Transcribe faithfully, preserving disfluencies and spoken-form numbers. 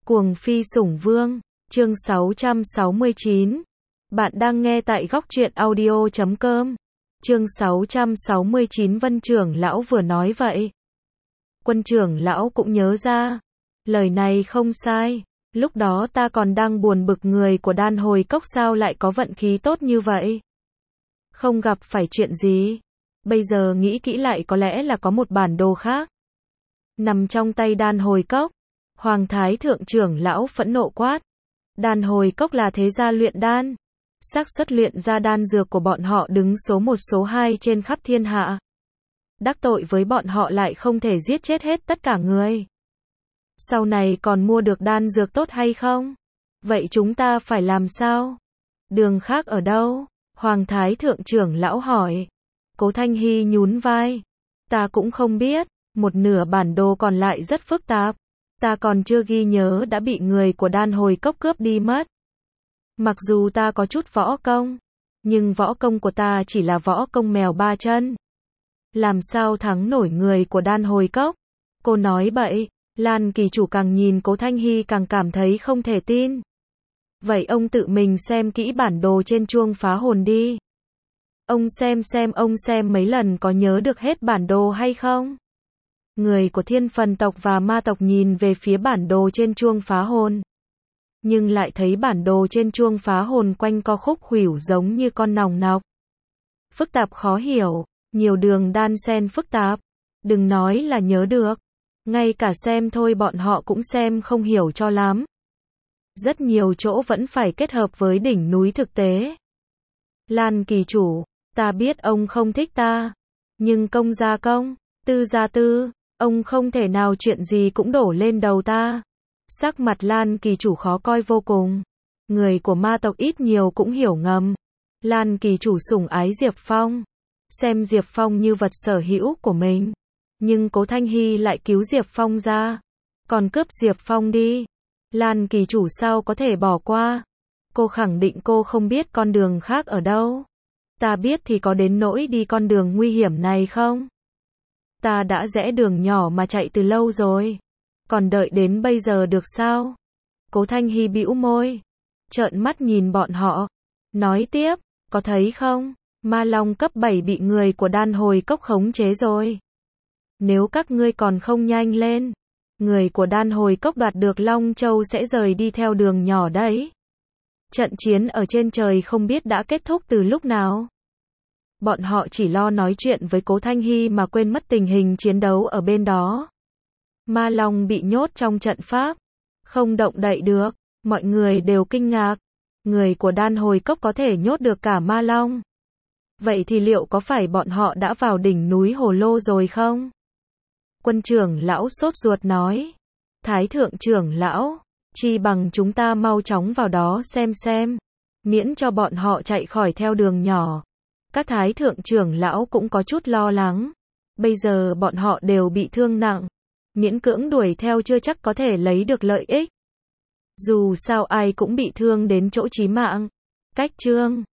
Cuồng phi sủng vương, chương sáu trăm sáu mươi chín. Bạn đang nghe tại góc truyện audio chấm com. Chương sáu trăm sáu mươi chín. Vân trưởng lão vừa nói vậy. Quân trưởng lão cũng nhớ ra. Lời này không sai. Lúc đó ta còn đang buồn bực người của đan hồi cốc sao lại có vận khí tốt như vậy. Không gặp phải chuyện gì. Bây giờ nghĩ kỹ lại có lẽ là có một bản đồ khác. Nằm trong tay đan hồi cốc. Hoàng thái thượng trưởng lão phẫn nộ quát. Đan hồi cốc là thế gia luyện đan. Xác suất luyện ra đan dược của bọn họ đứng số một số hai trên khắp thiên hạ. Đắc tội với bọn họ lại không thể giết chết hết tất cả người. Sau này còn mua được đan dược tốt hay không? Vậy chúng ta phải làm sao? Đường khác ở đâu? Hoàng thái thượng trưởng lão hỏi. Cố Thanh Hy nhún vai. Ta cũng không biết, một nửa bản đồ còn lại rất phức tạp. Ta còn chưa ghi nhớ đã bị người của đan hồi cốc cướp đi mất. Mặc dù ta có chút võ công, nhưng võ công của ta chỉ là võ công mèo ba chân. Làm sao thắng nổi người của đan hồi cốc? Cô nói bậy. Lan kỳ chủ càng nhìn Cố Thanh Hy càng cảm thấy không thể tin. Vậy ông tự mình xem kỹ bản đồ trên chuông phá hồn đi. Ông xem xem ông xem mấy lần có nhớ được hết bản đồ hay không? Người của thiên phần tộc và ma tộc nhìn về phía bản đồ trên chuông phá hồn. Nhưng lại thấy bản đồ trên chuông phá hồn quanh co khúc khuỷu giống như con nòng nọc. Phức tạp khó hiểu, nhiều đường đan xen phức tạp. Đừng nói là nhớ được. Ngay cả xem thôi bọn họ cũng xem không hiểu cho lắm. Rất nhiều chỗ vẫn phải kết hợp với đỉnh núi thực tế. Lan kỳ chủ, ta biết ông không thích ta. Nhưng công gia công, tư gia tư, ông không thể nào chuyện gì cũng đổ lên đầu ta. Sắc mặt Lan kỳ chủ khó coi vô cùng. Người của ma tộc ít nhiều cũng hiểu ngầm. Lan kỳ chủ sủng ái Diệp Phong. Xem Diệp Phong như vật sở hữu của mình. Nhưng Cố Thanh Hy lại cứu Diệp Phong ra. Còn cướp Diệp Phong đi. Lan kỳ chủ sao có thể bỏ qua. Cô khẳng định cô không biết con đường khác ở đâu. Ta biết thì có đến nỗi đi con đường nguy hiểm này không? Ta đã rẽ đường nhỏ mà chạy từ lâu rồi. Còn đợi đến bây giờ được sao? Cố Thanh Hy bĩu môi. Trợn mắt nhìn bọn họ. Nói tiếp, có thấy không? Ma Long cấp bảy bị người của đan hồi cốc khống chế rồi. Nếu các ngươi còn không nhanh lên, người của đan hồi cốc đoạt được Long Châu sẽ rời đi theo đường nhỏ đấy. Trận chiến ở trên trời không biết đã kết thúc từ lúc nào. Bọn họ chỉ lo nói chuyện với Cố Thanh Hy mà quên mất tình hình chiến đấu ở bên đó. Ma Long bị nhốt trong trận pháp, không động đậy được, mọi người đều kinh ngạc. Người của đan hồi cốc có thể nhốt được cả Ma Long. Vậy thì liệu có phải bọn họ đã vào đỉnh núi Hồ Lô rồi không? Quân trưởng lão sốt ruột nói. Thái thượng trưởng lão, chi bằng chúng ta mau chóng vào đó xem xem, miễn cho bọn họ chạy khỏi theo đường nhỏ. Các thái thượng trưởng lão cũng có chút lo lắng. Bây giờ bọn họ đều bị thương nặng. Miễn cưỡng đuổi theo chưa chắc có thể lấy được lợi ích. Dù sao ai cũng bị thương đến chỗ chí mạng. Cách chương